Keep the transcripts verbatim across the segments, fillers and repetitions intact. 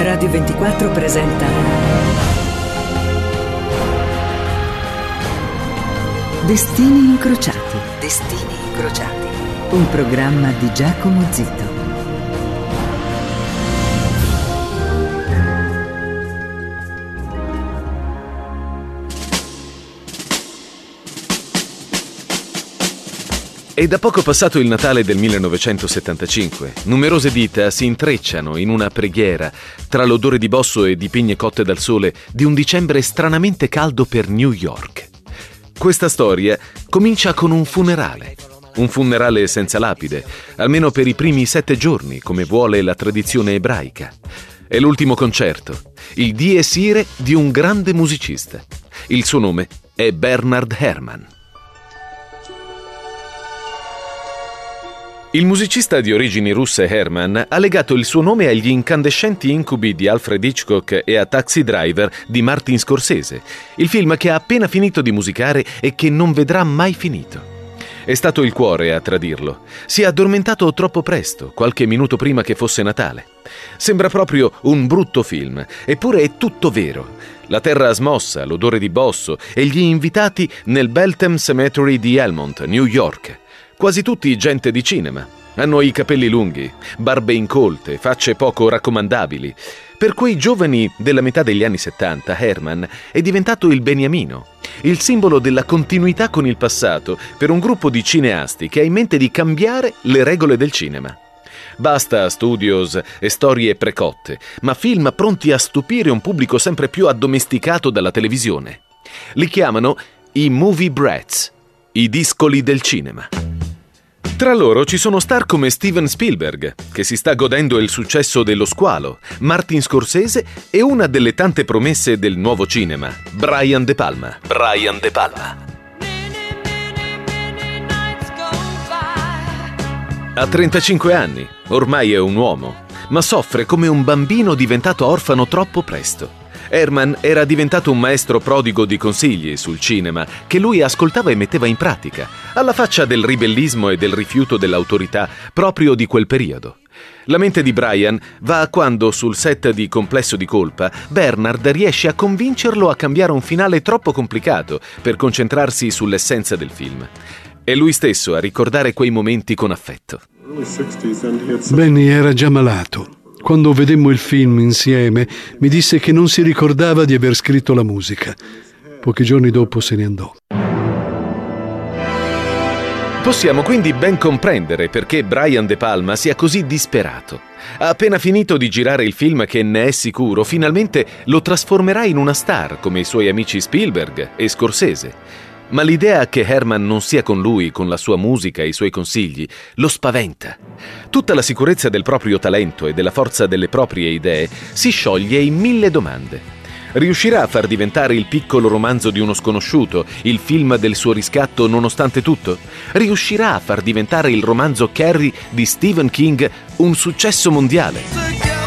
Radio ventiquattro presenta Destini incrociati. Destini incrociati. Un programma di Giacomo Zito. È da poco passato il Natale del millenovecentosettantacinque. Numerose dita si intrecciano in una preghiera tra l'odore di bosso e di pigne cotte dal sole di un dicembre stranamente caldo per New York. Questa storia comincia con un funerale. Un funerale senza lapide, almeno per i primi sette giorni, come vuole la tradizione ebraica. È l'ultimo concerto, il dies irae di un grande musicista. Il suo nome è Bernard Herrmann. Il musicista di origini russe Herrmann ha legato il suo nome agli incandescenti incubi di Alfred Hitchcock e a Taxi Driver di Martin Scorsese, il film che ha appena finito di musicare e che non vedrà mai finito. È stato il cuore a tradirlo. Si è addormentato troppo presto, qualche minuto prima che fosse Natale. Sembra proprio un brutto film, eppure è tutto vero. La terra smossa, l'odore di bosso e gli invitati nel Beltham Cemetery di Elmont, New York. Quasi tutti gente di cinema. Hanno i capelli lunghi, barbe incolte, facce poco raccomandabili. Per quei giovani della metà degli anni settanta, Herrmann è diventato il beniamino, il simbolo della continuità con il passato per un gruppo di cineasti che ha in mente di cambiare le regole del cinema. Basta studios e storie precotte, ma film pronti a stupire un pubblico sempre più addomesticato dalla televisione. Li chiamano i movie brats, i discoli del cinema. Tra loro ci sono star come Steven Spielberg, che si sta godendo il successo dello squalo, Martin Scorsese e una delle tante promesse del nuovo cinema, Brian De Palma. Brian De Palma. Ha trentacinque anni, ormai è un uomo, ma soffre come un bambino diventato orfano troppo presto. Herrmann era diventato un maestro prodigo di consigli sul cinema che lui ascoltava e metteva in pratica, alla faccia del ribellismo e del rifiuto dell'autorità proprio di quel periodo. La mente di Brian va a quando, sul set di Complesso di colpa, Bernard riesce a convincerlo a cambiare un finale troppo complicato per concentrarsi sull'essenza del film. È lui stesso a ricordare quei momenti con affetto. Benny era già malato. Quando vedemmo il film insieme, mi disse che non si ricordava di aver scritto la musica. Pochi giorni dopo se ne andò. Possiamo quindi ben comprendere perché Brian De Palma sia così disperato. Ha appena finito di girare il film che, ne è sicuro, finalmente lo trasformerà in una star come i suoi amici Spielberg e Scorsese. Ma l'idea che Herrmann non sia con lui, con la sua musica e i suoi consigli, lo spaventa. Tutta la sicurezza del proprio talento e della forza delle proprie idee si scioglie in mille domande. Riuscirà a far diventare Il piccolo romanzo di uno sconosciuto il film del suo riscatto nonostante tutto? Riuscirà a far diventare il romanzo Carrie di Stephen King un successo mondiale?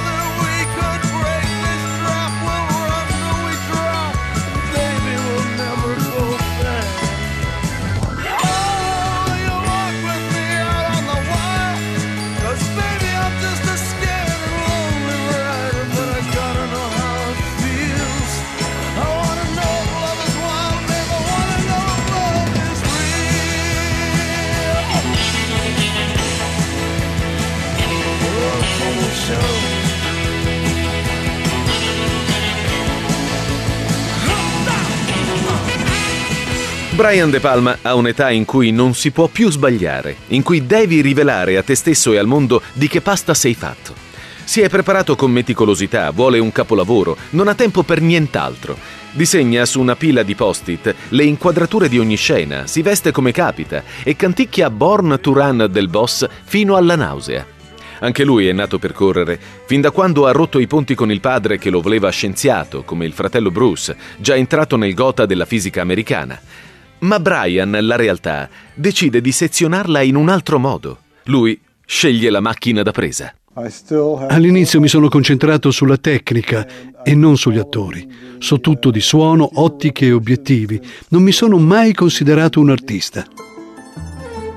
Brian De Palma ha un'età in cui non si può più sbagliare, in cui devi rivelare a te stesso e al mondo di che pasta sei fatto. Si è preparato con meticolosità, vuole un capolavoro, non ha tempo per nient'altro. Disegna su una pila di post-it le inquadrature di ogni scena, si veste come capita e canticchia Born to Run del Boss fino alla nausea. Anche lui è nato per correre, fin da quando ha rotto i ponti con il padre che lo voleva scienziato, come il fratello Bruce, già entrato nel gotha della fisica americana. Ma Brian, la realtà, decide di sezionarla in un altro modo. Lui sceglie la macchina da presa. All'inizio mi sono concentrato sulla tecnica e non sugli attori. So tutto di suono, ottiche e obiettivi. Non mi sono mai considerato un artista.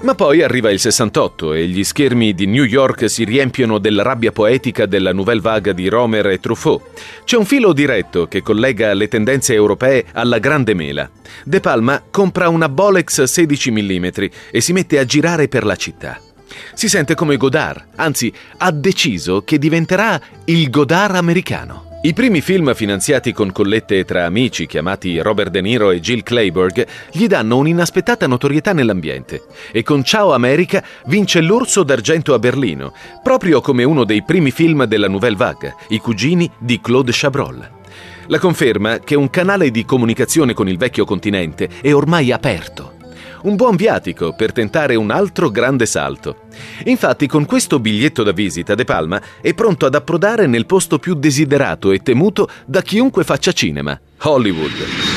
Ma poi arriva il sessantotto e gli schermi di New York si riempiono della rabbia poetica della Nouvelle Vague di Romer e Truffaut. C'è un filo diretto che collega le tendenze europee alla grande mela. De Palma compra una Bolex sedici millimetri e si mette a girare per la città. Si sente come Godard, anzi ha deciso che diventerà il Godard americano. I primi film finanziati con collette tra amici, chiamati Robert De Niro e Jill Clayburgh, gli danno un'inaspettata notorietà nell'ambiente e con Ciao America vince l'Orso d'Argento a Berlino, proprio come uno dei primi film della Nouvelle Vague, I cugini di Claude Chabrol. La conferma che un canale di comunicazione con il vecchio continente è ormai aperto. Un buon viatico per tentare un altro grande salto. Infatti, con questo biglietto da visita, De Palma è pronto ad approdare nel posto più desiderato e temuto da chiunque faccia cinema, Hollywood.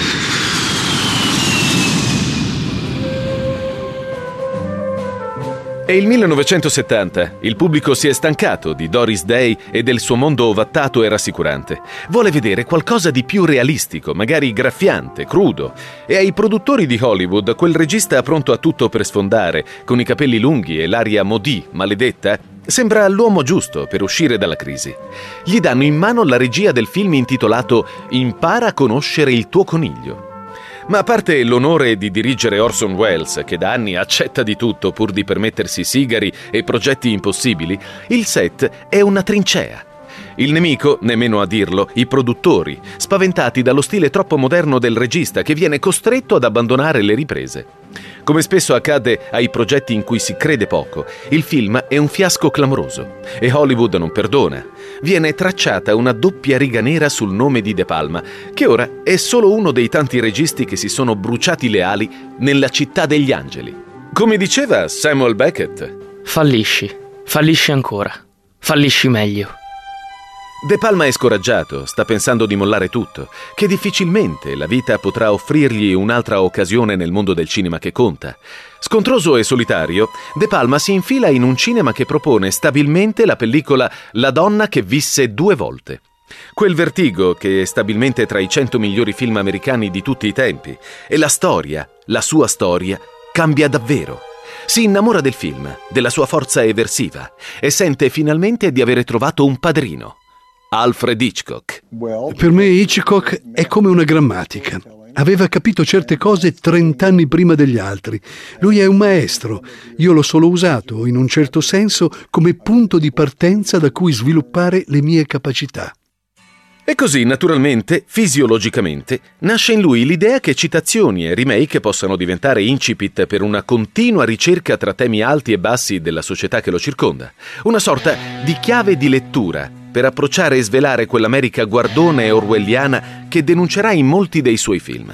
È il millenovecentosettanta. Il pubblico si è stancato di Doris Day e del suo mondo ovattato e rassicurante. Vuole vedere qualcosa di più realistico, magari graffiante, crudo. E ai produttori di Hollywood, quel regista pronto a tutto per sfondare, con i capelli lunghi e l'aria maudì, maledetta, sembra l'uomo giusto per uscire dalla crisi. Gli danno in mano la regia del film intitolato Impara a conoscere il tuo coniglio. Ma a parte l'onore di dirigere Orson Welles, che da anni accetta di tutto pur di permettersi sigari e progetti impossibili, il set è una trincea. Il nemico, nemmeno a dirlo, i produttori, spaventati dallo stile troppo moderno del regista che viene costretto ad abbandonare le riprese. Come spesso accade ai progetti in cui si crede poco, il film è un fiasco clamoroso e Hollywood non perdona. Viene tracciata una doppia riga nera sul nome di De Palma, che ora è solo uno dei tanti registi che si sono bruciati le ali nella città degli angeli. Come diceva Samuel Beckett: fallisci, fallisci ancora, fallisci meglio. De Palma è scoraggiato, sta pensando di mollare tutto, che difficilmente la vita potrà offrirgli un'altra occasione nel mondo del cinema che conta. Scontroso e solitario, De Palma si infila in un cinema che propone stabilmente la pellicola La donna che visse due volte. Quel Vertigo che è stabilmente tra i cento migliori film americani di tutti i tempi. E la storia, la sua storia, cambia davvero. Si innamora del film, della sua forza eversiva e sente finalmente di avere trovato un padrino. Alfred Hitchcock. Per me Hitchcock è come una grammatica. Aveva capito certe cose trent'anni prima degli altri. Lui è un maestro. Io l'ho solo usato, in un certo senso, come punto di partenza da cui sviluppare le mie capacità. E così, naturalmente, fisiologicamente, nasce in lui l'idea che citazioni e remake possano diventare incipit per una continua ricerca tra temi alti e bassi della società che lo circonda. Una sorta di chiave di lettura per approcciare e svelare quell'America guardona e orwelliana che denuncerà in molti dei suoi film.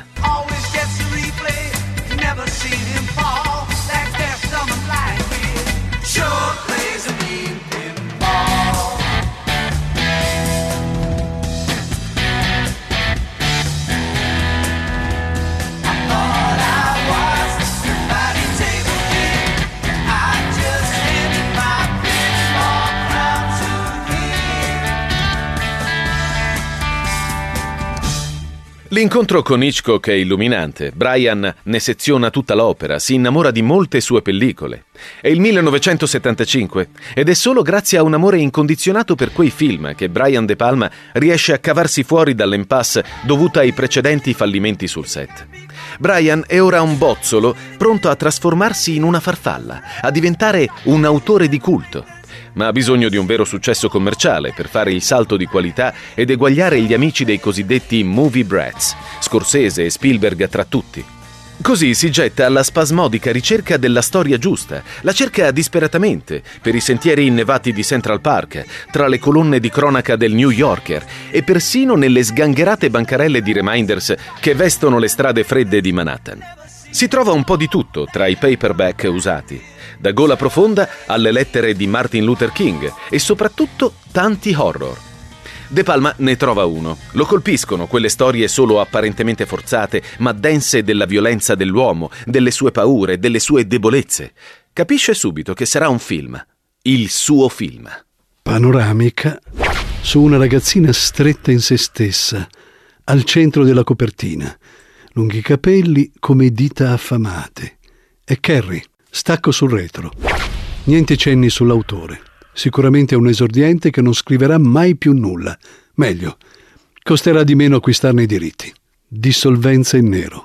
L'incontro con Hitchcock è illuminante. Brian ne seziona tutta l'opera, si innamora di molte sue pellicole. È il millenovecentosettantacinque ed è solo grazie a un amore incondizionato per quei film che Brian De Palma riesce a cavarsi fuori dall'impasse dovuta ai precedenti fallimenti sul set. Brian è ora un bozzolo pronto a trasformarsi in una farfalla, a diventare un autore di culto. Ma ha bisogno di un vero successo commerciale per fare il salto di qualità ed eguagliare gli amici dei cosiddetti movie brats, Scorsese e Spielberg tra tutti. Così si getta alla spasmodica ricerca della storia giusta, la cerca disperatamente per i sentieri innevati di Central Park, tra le colonne di cronaca del New Yorker e persino nelle sgangherate bancarelle di reminders che vestono le strade fredde di Manhattan. Si trova un po' di tutto tra i paperback usati, da Gola Profonda alle lettere di Martin Luther King e soprattutto tanti horror. De Palma ne trova uno. Lo colpiscono quelle storie solo apparentemente forzate, ma dense della violenza dell'uomo, delle sue paure, delle sue debolezze. Capisce subito che sarà un film, il suo film. Panoramica su una ragazzina stretta in se stessa, al centro della copertina, lunghi capelli come dita affamate. È Carrie. Stacco sul retro. Niente cenni sull'autore. Sicuramente è un esordiente che non scriverà mai più nulla. Meglio, costerà di meno acquistarne i diritti. Dissolvenza in nero.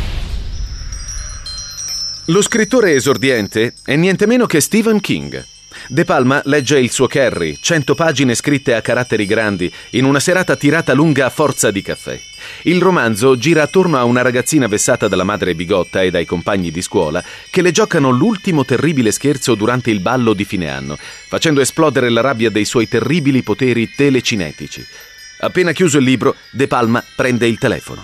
Lo scrittore esordiente è niente meno che Stephen King. De Palma legge il suo Carrie, cento pagine scritte a caratteri grandi, in una serata tirata lunga a forza di caffè. Il romanzo gira attorno a una ragazzina vessata dalla madre bigotta e dai compagni di scuola che le giocano l'ultimo terribile scherzo durante il ballo di fine anno, facendo esplodere la rabbia dei suoi terribili poteri telecinetici. Appena chiuso il libro, De Palma prende il telefono.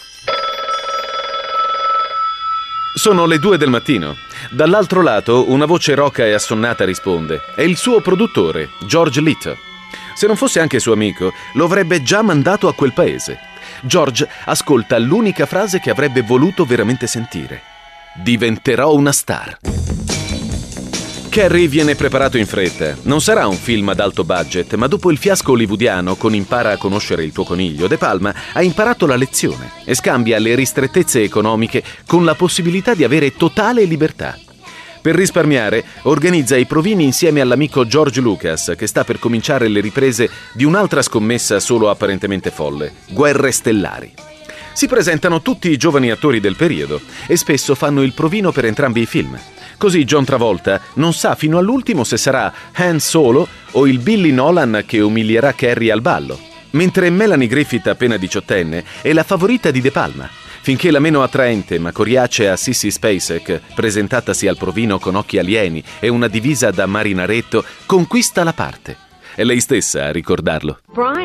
Sono le due del mattino. Dall'altro lato una voce roca e assonnata risponde. È il suo produttore, George Little. Se non fosse anche suo amico, lo avrebbe già mandato a quel paese. George ascolta l'unica frase che avrebbe voluto veramente sentire. Diventerò una star. Carrie viene preparato in fretta. Non sarà un film ad alto budget, ma dopo il fiasco hollywoodiano con Impara a conoscere il tuo coniglio, De Palma ha imparato la lezione e scambia le ristrettezze economiche con la possibilità di avere totale libertà. Per risparmiare, organizza i provini insieme all'amico George Lucas, che sta per cominciare le riprese di un'altra scommessa solo apparentemente folle, Guerre Stellari. Si presentano tutti i giovani attori del periodo e spesso fanno il provino per entrambi i film. Così John Travolta non sa fino all'ultimo se sarà Han Solo o il Billy Nolan che umilierà Carrie al ballo, mentre Melanie Griffith, appena diciottenne, è la favorita di De Palma, finché la meno attraente ma coriacea Sissy Spacek, presentatasi al provino con occhi alieni e una divisa da marinaretto, conquista la parte. È lei stessa a ricordarlo.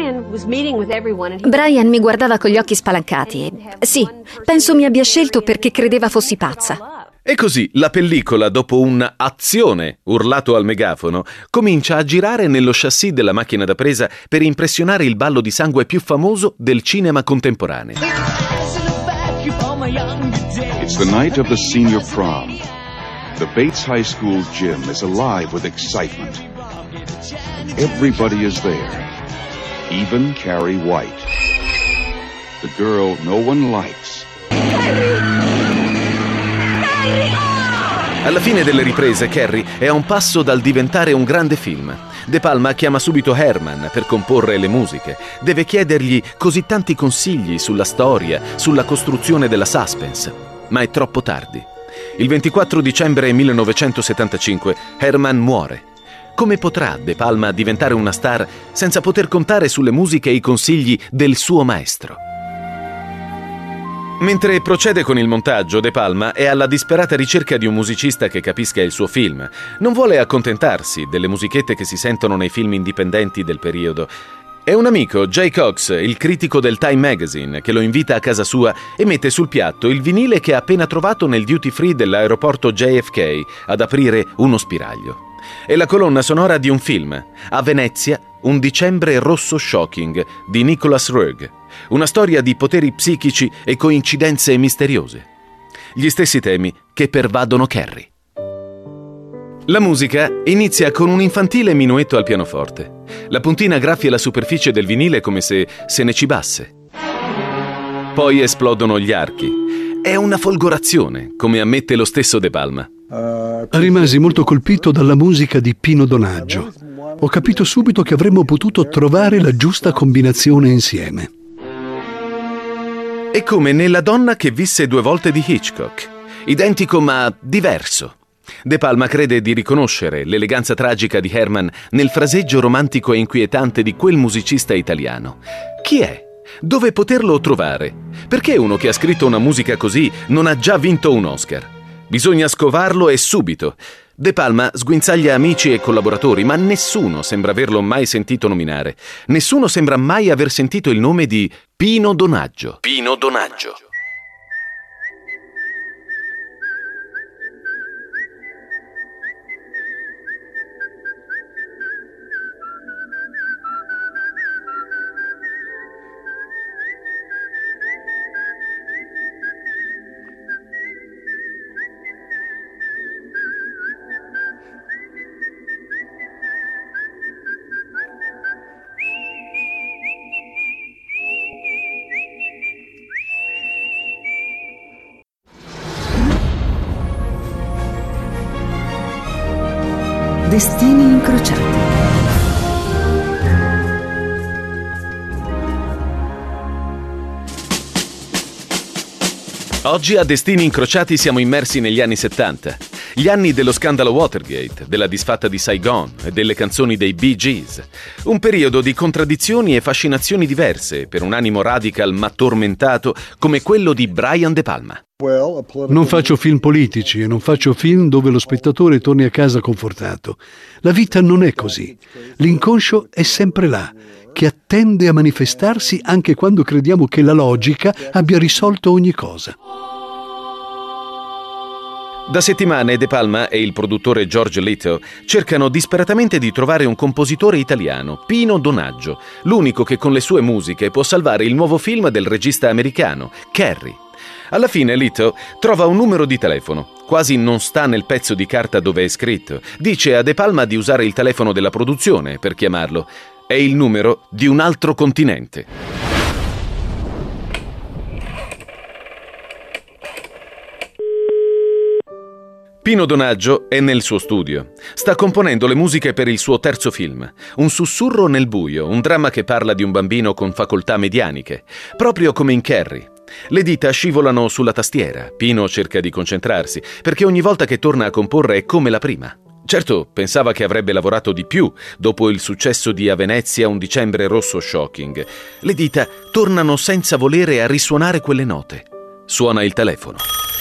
Brian mi guardava con gli occhi spalancati. Sì, penso mi abbia scelto perché credeva fossi pazza. E così la pellicola, dopo un "azione" urlato al megafono, comincia a girare nello chassis della macchina da presa per impressionare il ballo di sangue più famoso del cinema contemporaneo. It's the night of the senior prom. The Bates High School gym is alive with excitement. Everybody is there, even Carrie White, the girl no one likes. Alla fine delle riprese, Carrie è a un passo dal diventare un grande film. De Palma chiama subito Herman per comporre le musiche. Deve chiedergli così tanti consigli sulla storia, sulla costruzione della suspense. Ma è troppo tardi. Il ventiquattro dicembre millenovecentosettantacinque Herman muore. Come potrà De Palma diventare una star senza poter contare sulle musiche e i consigli del suo maestro? Mentre procede con il montaggio, De Palma è alla disperata ricerca di un musicista che capisca il suo film. Non vuole accontentarsi delle musichette che si sentono nei film indipendenti del periodo. È un amico, Jay Cox, il critico del Time Magazine, che lo invita a casa sua e mette sul piatto il vinile che ha appena trovato nel duty free dell'aeroporto J F K ad aprire uno spiraglio. È la colonna sonora di un film, A Venezia, un dicembre rosso shocking, di Nicholas Roeg. Una storia di poteri psichici e coincidenze misteriose. Gli stessi temi che pervadono Carrie. La musica inizia con un infantile minuetto al pianoforte. La puntina graffia la superficie del vinile come se se ne cibasse. Poi esplodono gli archi. È una folgorazione, come ammette lo stesso De Palma. Rimasi molto colpito dalla musica di Pino Donaggio. Ho capito subito che avremmo potuto trovare la giusta combinazione insieme. È come nella donna che visse due volte di Hitchcock. Identico ma diverso. De Palma crede di riconoscere l'eleganza tragica di Herman nel fraseggio romantico e inquietante di quel musicista italiano. Chi è? Dove poterlo trovare? Perché uno che ha scritto una musica così non ha già vinto un Oscar? Bisogna scovarlo e subito. De Palma sguinzaglia amici e collaboratori, ma nessuno sembra averlo mai sentito nominare. Nessuno sembra mai aver sentito il nome di Pino Donaggio. Pino Donaggio. Destini incrociati. Oggi a Destini incrociati siamo immersi negli anni settanta, gli anni dello scandalo Watergate, della disfatta di Saigon e delle canzoni dei Bee Gees. Un periodo di contraddizioni e fascinazioni diverse per un animo radical ma tormentato come quello di Brian De Palma. Non faccio film politici e non faccio film dove lo spettatore torni a casa confortato. La vita non è così. L'inconscio è sempre là, che attende a manifestarsi anche quando crediamo che la logica abbia risolto ogni cosa. Da settimane De Palma e il produttore George Little cercano disperatamente di trovare un compositore italiano, Pino Donaggio, l'unico che con le sue musiche può salvare il nuovo film del regista americano, Carrie. Alla fine Little trova un numero di telefono. Quasi non sta nel pezzo di carta dove è scritto. Dice a De Palma di usare il telefono della produzione per chiamarlo. È il numero di un altro continente. Pino Donaggio è nel suo studio. Sta componendo le musiche per il suo terzo film. Un sussurro nel buio, un dramma che parla di un bambino con facoltà medianiche, proprio come in Carrie. Le dita scivolano sulla tastiera. Pino cerca di concentrarsi, perché ogni volta che torna a comporre è come la prima. Certo, pensava che avrebbe lavorato di più dopo il successo di A Venezia un dicembre rosso shocking. Le dita tornano senza volere a risuonare quelle note. Suona il telefono.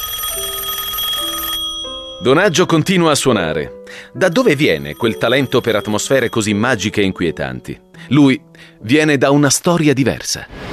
Donaggio continua a suonare. Da dove viene quel talento per atmosfere così magiche e inquietanti? Lui viene da una storia diversa.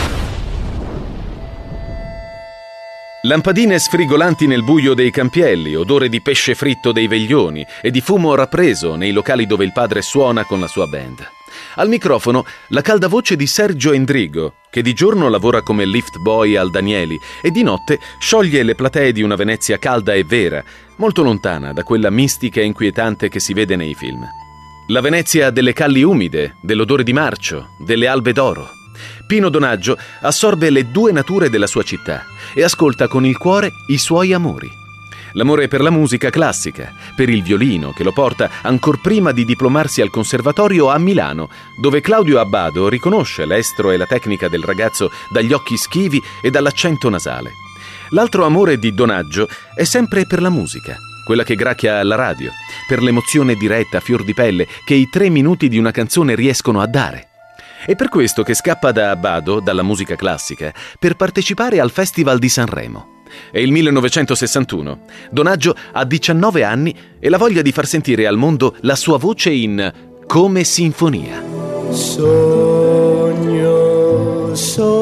Lampadine sfrigolanti nel buio dei campielli, odore di pesce fritto dei veglioni e di fumo rappreso nei locali dove il padre suona con la sua band. Al microfono la calda voce di Sergio Endrigo, che di giorno lavora come lift boy al Danieli e di notte scioglie le platee di una Venezia calda e vera, molto lontana da quella mistica e inquietante che si vede nei film. La Venezia delle calli umide, dell'odore di marcio, delle albe d'oro. Pino Donaggio assorbe le due nature della sua città e ascolta con il cuore i suoi amori. L'amore per la musica classica, per il violino che lo porta ancor prima di diplomarsi al conservatorio a Milano, dove Claudio Abbado riconosce l'estro e la tecnica del ragazzo dagli occhi schivi e dall'accento nasale. L'altro amore di Donaggio è sempre per la musica, quella che gracchia alla radio, per l'emozione diretta a fior di pelle che i tre minuti di una canzone riescono a dare. È per questo che scappa da Abbado, dalla musica classica, per partecipare al Festival di Sanremo. È il millenovecentosessantuno. Donaggio ha diciannove anni e la voglia di far sentire al mondo la sua voce in Come sinfonia. Sogno,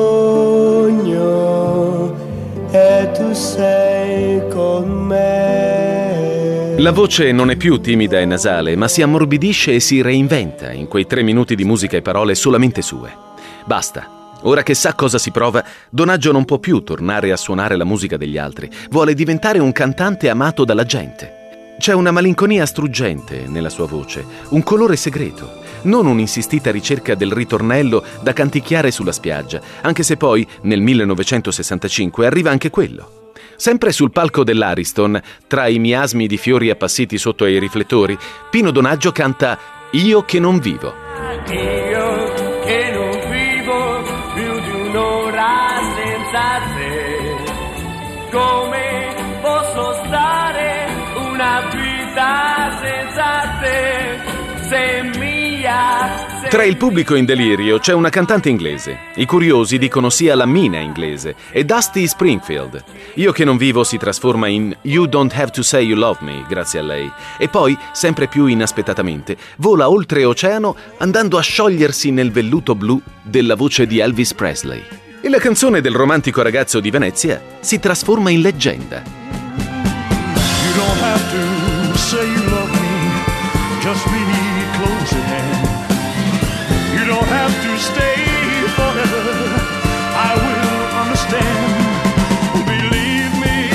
sogno, e tu sei con me. La voce non è più timida e nasale, ma si ammorbidisce e si reinventa in quei tre minuti di musica e parole solamente sue. Basta. Ora che sa cosa si prova, Donaggio non può più tornare a suonare la musica degli altri. Vuole diventare un cantante amato dalla gente. C'è una malinconia struggente nella sua voce, un colore segreto, non un'insistita ricerca del ritornello da canticchiare sulla spiaggia, anche se poi, nel millenovecentosessantacinque, arriva anche quello. Sempre sul palco dell'Ariston, tra i miasmi di fiori appassiti sotto ai riflettori, Pino Donaggio canta Io che non vivo. Io che non vivo più di un'ora senza te, come posso stare una vita senza te, se mia... Tra il pubblico in delirio c'è una cantante inglese. I curiosi dicono sia la Mina inglese e Dusty Springfield. Io che non vivo si trasforma in You Don't Have to Say You Love Me, grazie a lei. E poi, sempre più inaspettatamente, vola oltreoceano andando a sciogliersi nel velluto blu della voce di Elvis Presley. E la canzone del romantico ragazzo di Venezia si trasforma in leggenda. You don't have to say you love me, just be close at hand. You don't have to stay forever, I will understand. Believe me,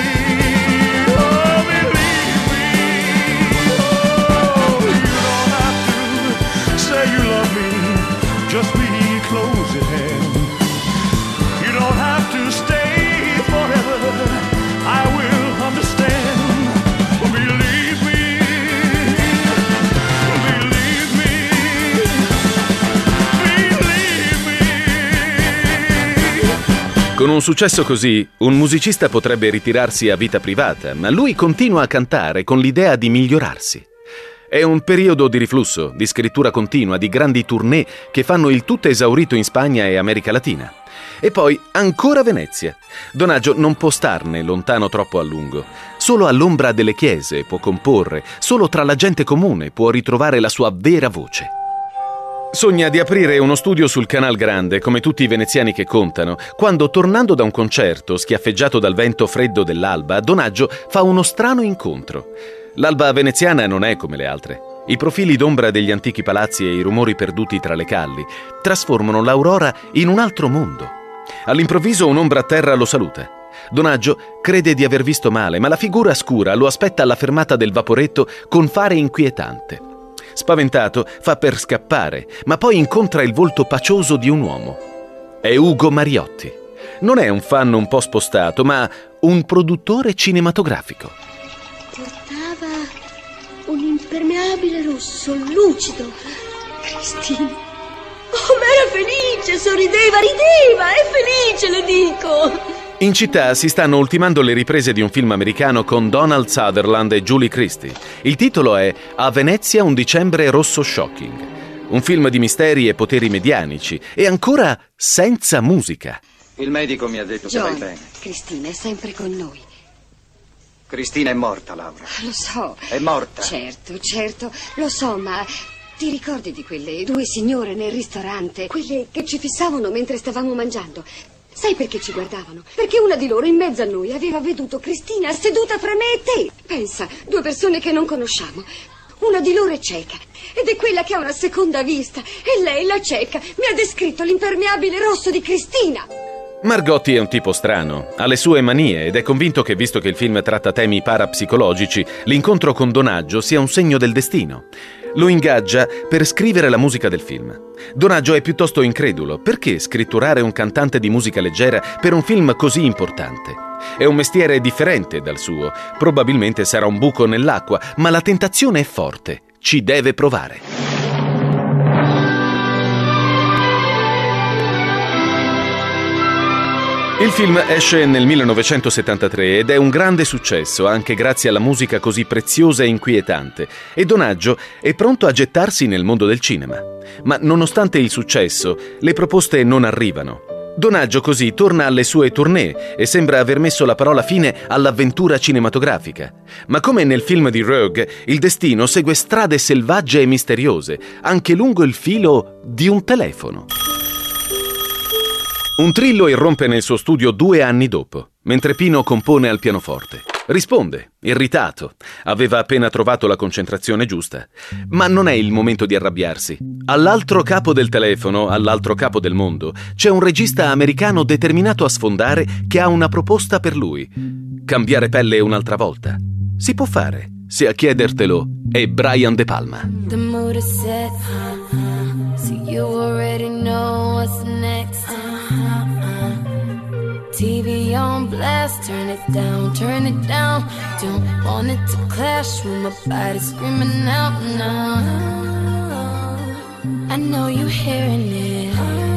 oh believe me, oh you don't have to say you love me, just be close at hand. You don't have to stay forever, I will understand. Believe me. Con un successo così, un musicista potrebbe ritirarsi a vita privata, ma lui continua a cantare con l'idea di migliorarsi. È un periodo di riflusso, di scrittura continua, di grandi tournée che fanno il tutto esaurito in Spagna e America Latina. E poi ancora Venezia. Donaggio non può starne lontano troppo a lungo. Solo all'ombra delle chiese può comporre, solo tra la gente comune può ritrovare la sua vera voce. Sogna di aprire uno studio sul Canal Grande, come tutti i veneziani che contano, quando, tornando da un concerto, schiaffeggiato dal vento freddo dell'alba, Donaggio fa uno strano incontro. L'alba veneziana non è come le altre. I profili d'ombra degli antichi palazzi e i rumori perduti tra le calli trasformano l'aurora in un altro mondo. All'improvviso un'ombra a terra lo saluta. Donaggio crede di aver visto male, ma la figura scura lo aspetta alla fermata del vaporetto con fare inquietante. Spaventato, fa per scappare, ma poi incontra il volto pacioso di un uomo. È Ugo Mariotti. Non è un fan un po' spostato, ma un produttore cinematografico. Portava un impermeabile rosso, lucido. Cristina. Oh, ma era felice, sorrideva, rideva, è felice, le dico. In città si stanno ultimando le riprese di un film americano con Donald Sutherland e Julie Christie. Il titolo è A Venezia un dicembre rosso shocking. Un film di misteri e poteri medianici e ancora senza musica. Il medico mi ha detto che vai bene. Cristina è sempre con noi. Cristina è morta, Laura. Lo so. È morta. Certo, certo, lo so, ma ti ricordi di quelle due signore nel ristorante? Quelle che ci fissavano mentre stavamo mangiando? Sai perché ci guardavano? Perché una di loro in mezzo a noi aveva veduto Cristina seduta fra me e te. Pensa, due persone che non conosciamo. Una di loro è cieca ed è quella che ha una seconda vista. E lei, la cieca, mi ha descritto l'impermeabile rosso di Cristina. Margotti è un tipo strano, ha le sue manie ed è convinto che, visto che il film tratta temi parapsicologici, l'incontro con Donaggio sia un segno del destino. Lo ingaggia per scrivere la musica del film. Donaggio è piuttosto incredulo. Perché scritturare un cantante di musica leggera per un film così importante? È un mestiere differente dal suo. Probabilmente sarà un buco nell'acqua, ma la tentazione è forte. Ci deve provare. Il film esce nel millenovecentosettantatré ed è un grande successo anche grazie alla musica così preziosa e inquietante, e Donaggio è pronto a gettarsi nel mondo del cinema. Ma nonostante il successo, le proposte non arrivano. Donaggio così torna alle sue tournée e sembra aver messo la parola fine all'avventura cinematografica. Ma come nel film di Rogue, il destino segue strade selvagge e misteriose, anche lungo il filo di un telefono. Un trillo irrompe nel suo studio due anni dopo, mentre Pino compone al pianoforte. Risponde, irritato. Aveva appena trovato la concentrazione giusta. Ma non è il momento di arrabbiarsi. All'altro capo del telefono, all'altro capo del mondo, c'è un regista americano determinato a sfondare che ha una proposta per lui. Cambiare pelle un'altra volta. Si può fare, se a chiedertelo è Brian De Palma. The mood is set, so you already know what's next. T V on blast, turn it down, turn it down. Don't want it to clash with my body screaming out now. I know you hearing it.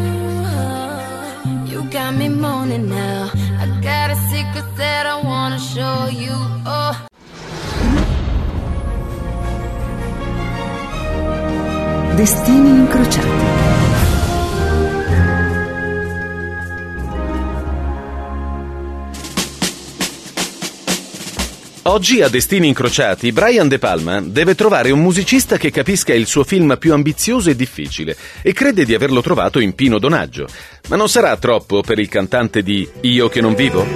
You got me moaning now. I got a secret that I wanna show you. Oh. Destini incrociati. Oggi a Destini incrociati, Brian De Palma deve trovare un musicista che capisca il suo film più ambizioso e difficile e crede di averlo trovato in Pino Donaggio. Ma non sarà troppo per il cantante di Io che non vivo?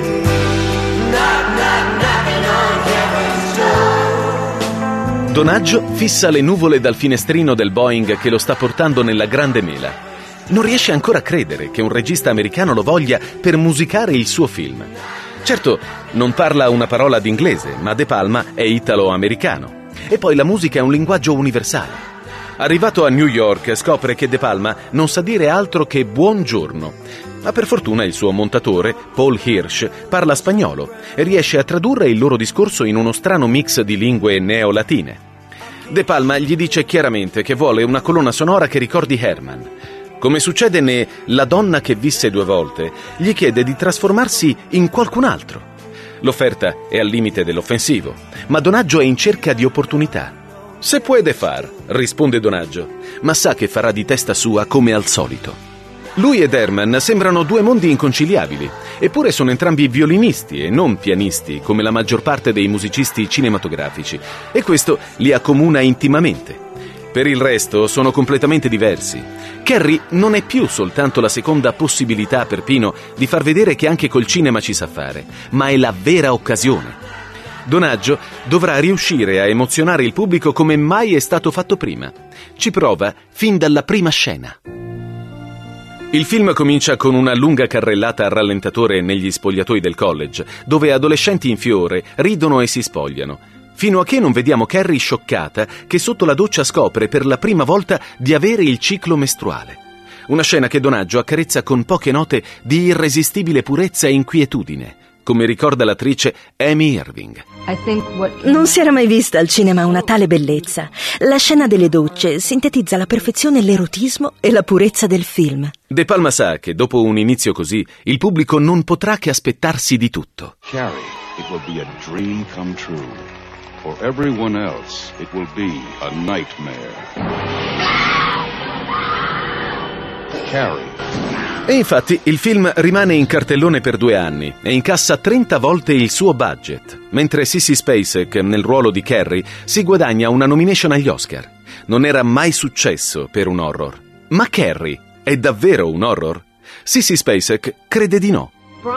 Donaggio fissa le nuvole dal finestrino del Boeing che lo sta portando nella Grande Mela. Non riesce ancora a credere che un regista americano lo voglia per musicare il suo film. Certo, non parla una parola d'inglese, ma De Palma è italo-americano. E poi la musica è un linguaggio universale. Arrivato a New York, scopre che De Palma non sa dire altro che buongiorno. Ma per fortuna il suo montatore, Paul Hirsch, parla spagnolo e riesce a tradurre il loro discorso in uno strano mix di lingue neolatine. De Palma gli dice chiaramente che vuole una colonna sonora che ricordi Herman. Come succede ne La donna che visse due volte, gli chiede di trasformarsi in qualcun altro. L'offerta è al limite dell'offensivo, ma Donaggio è in cerca di opportunità. «Se puede far», risponde Donaggio, ma sa che farà di testa sua come al solito. Lui ed Herman sembrano due mondi inconciliabili, eppure sono entrambi violinisti e non pianisti, come la maggior parte dei musicisti cinematografici, e questo li accomuna intimamente. Per il resto sono completamente diversi. Carrie non è più soltanto la seconda possibilità per Pino di far vedere che anche col cinema ci sa fare, ma è la vera occasione. Donaggio dovrà riuscire a emozionare il pubblico come mai è stato fatto prima. Ci prova fin dalla prima scena. Il film comincia con una lunga carrellata a rallentatore negli spogliatoi del college, dove adolescenti in fiore ridono e si spogliano, fino a che non vediamo Carrie scioccata che sotto la doccia scopre per la prima volta di avere il ciclo mestruale. Una scena che Donaggio accarezza con poche note di irresistibile purezza e inquietudine, come ricorda l'attrice Amy Irving. Non si era mai vista al cinema una tale bellezza. La scena delle docce sintetizza alla perfezione l'erotismo e la purezza del film. De Palma sa che dopo un inizio così il pubblico non potrà che aspettarsi di tutto. Carrie, it will be a dream come true. For everyone else, it will be a nightmare. Carrie. E infatti il film rimane in cartellone per due anni e incassa trenta volte il suo budget, mentre Sissy Spacek, nel ruolo di Carrie, si guadagna una nomination agli Oscar. Non era mai successo per un horror. Ma Carrie è davvero un horror? Sissy Spacek crede di no.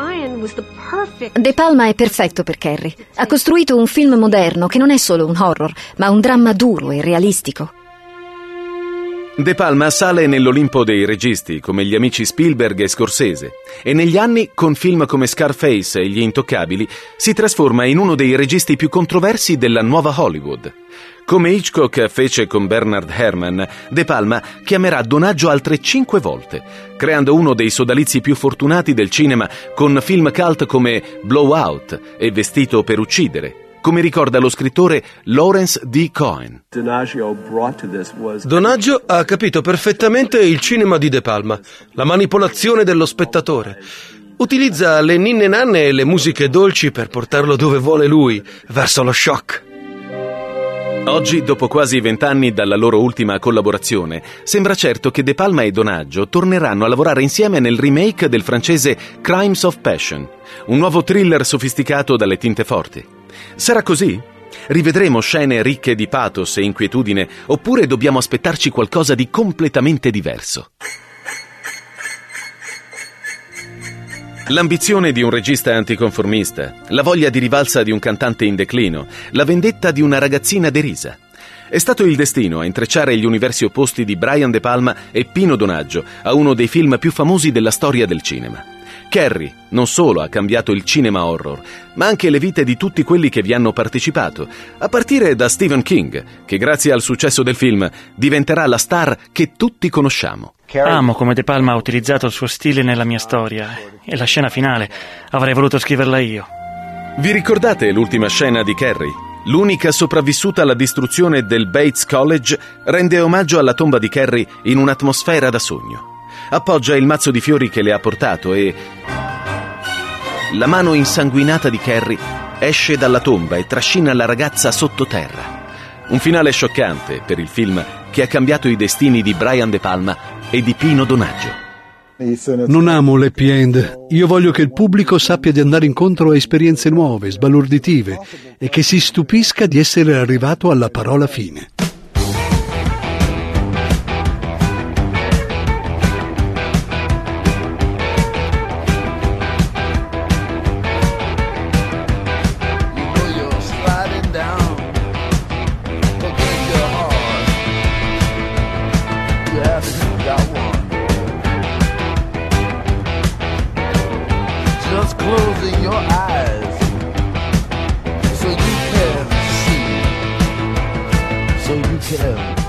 De Palma è perfetto per Carrie. Ha costruito un film moderno che non è solo un horror, ma un dramma duro e realistico. De Palma sale nell'Olimpo dei registi come gli amici Spielberg e Scorsese e negli anni, con film come Scarface e Gli Intoccabili, si trasforma in uno dei registi più controversi della nuova Hollywood. Come Hitchcock fece con Bernard Herrmann, De Palma chiamerà Donaggio altre cinque volte, creando uno dei sodalizi più fortunati del cinema con film cult come Blowout e Vestito per uccidere, come ricorda lo scrittore Lawrence D. Cohen. Donaggio ha capito perfettamente il cinema di De Palma, la manipolazione dello spettatore. Utilizza le ninne nanne e le musiche dolci per portarlo dove vuole lui, verso lo shock. Oggi, dopo quasi vent'anni dalla loro ultima collaborazione, sembra certo che De Palma e Donaggio torneranno a lavorare insieme nel remake del francese Crimes of Passion, un nuovo thriller sofisticato dalle tinte forti. Sarà così? Rivedremo scene ricche di pathos e inquietudine, oppure dobbiamo aspettarci qualcosa di completamente diverso? L'ambizione di un regista anticonformista, la voglia di rivalsa di un cantante in declino, la vendetta di una ragazzina derisa. È stato il destino a intrecciare gli universi opposti di Brian De Palma e Pino Donaggio a uno dei film più famosi della storia del cinema. Carrie non solo ha cambiato il cinema horror, ma anche le vite di tutti quelli che vi hanno partecipato, a partire da Stephen King, che grazie al successo del film diventerà la star che tutti conosciamo. Amo come De Palma ha utilizzato il suo stile nella mia storia, e la scena finale avrei voluto scriverla io. Vi ricordate l'ultima scena di Carrie? L'unica sopravvissuta alla distruzione del Bates College rende omaggio alla tomba di Carrie in un'atmosfera da sogno. Appoggia il mazzo di fiori che le ha portato e la mano insanguinata di Carrie esce dalla tomba e trascina la ragazza sottoterra. Un finale scioccante per il film che ha cambiato i destini di Brian De Palma e di Pino Donaggio. Non amo l'happy end. Io voglio che il pubblico sappia di andare incontro a esperienze nuove, sbalorditive, e che si stupisca di essere arrivato alla parola fine. Just closing your eyes so you can see, so you can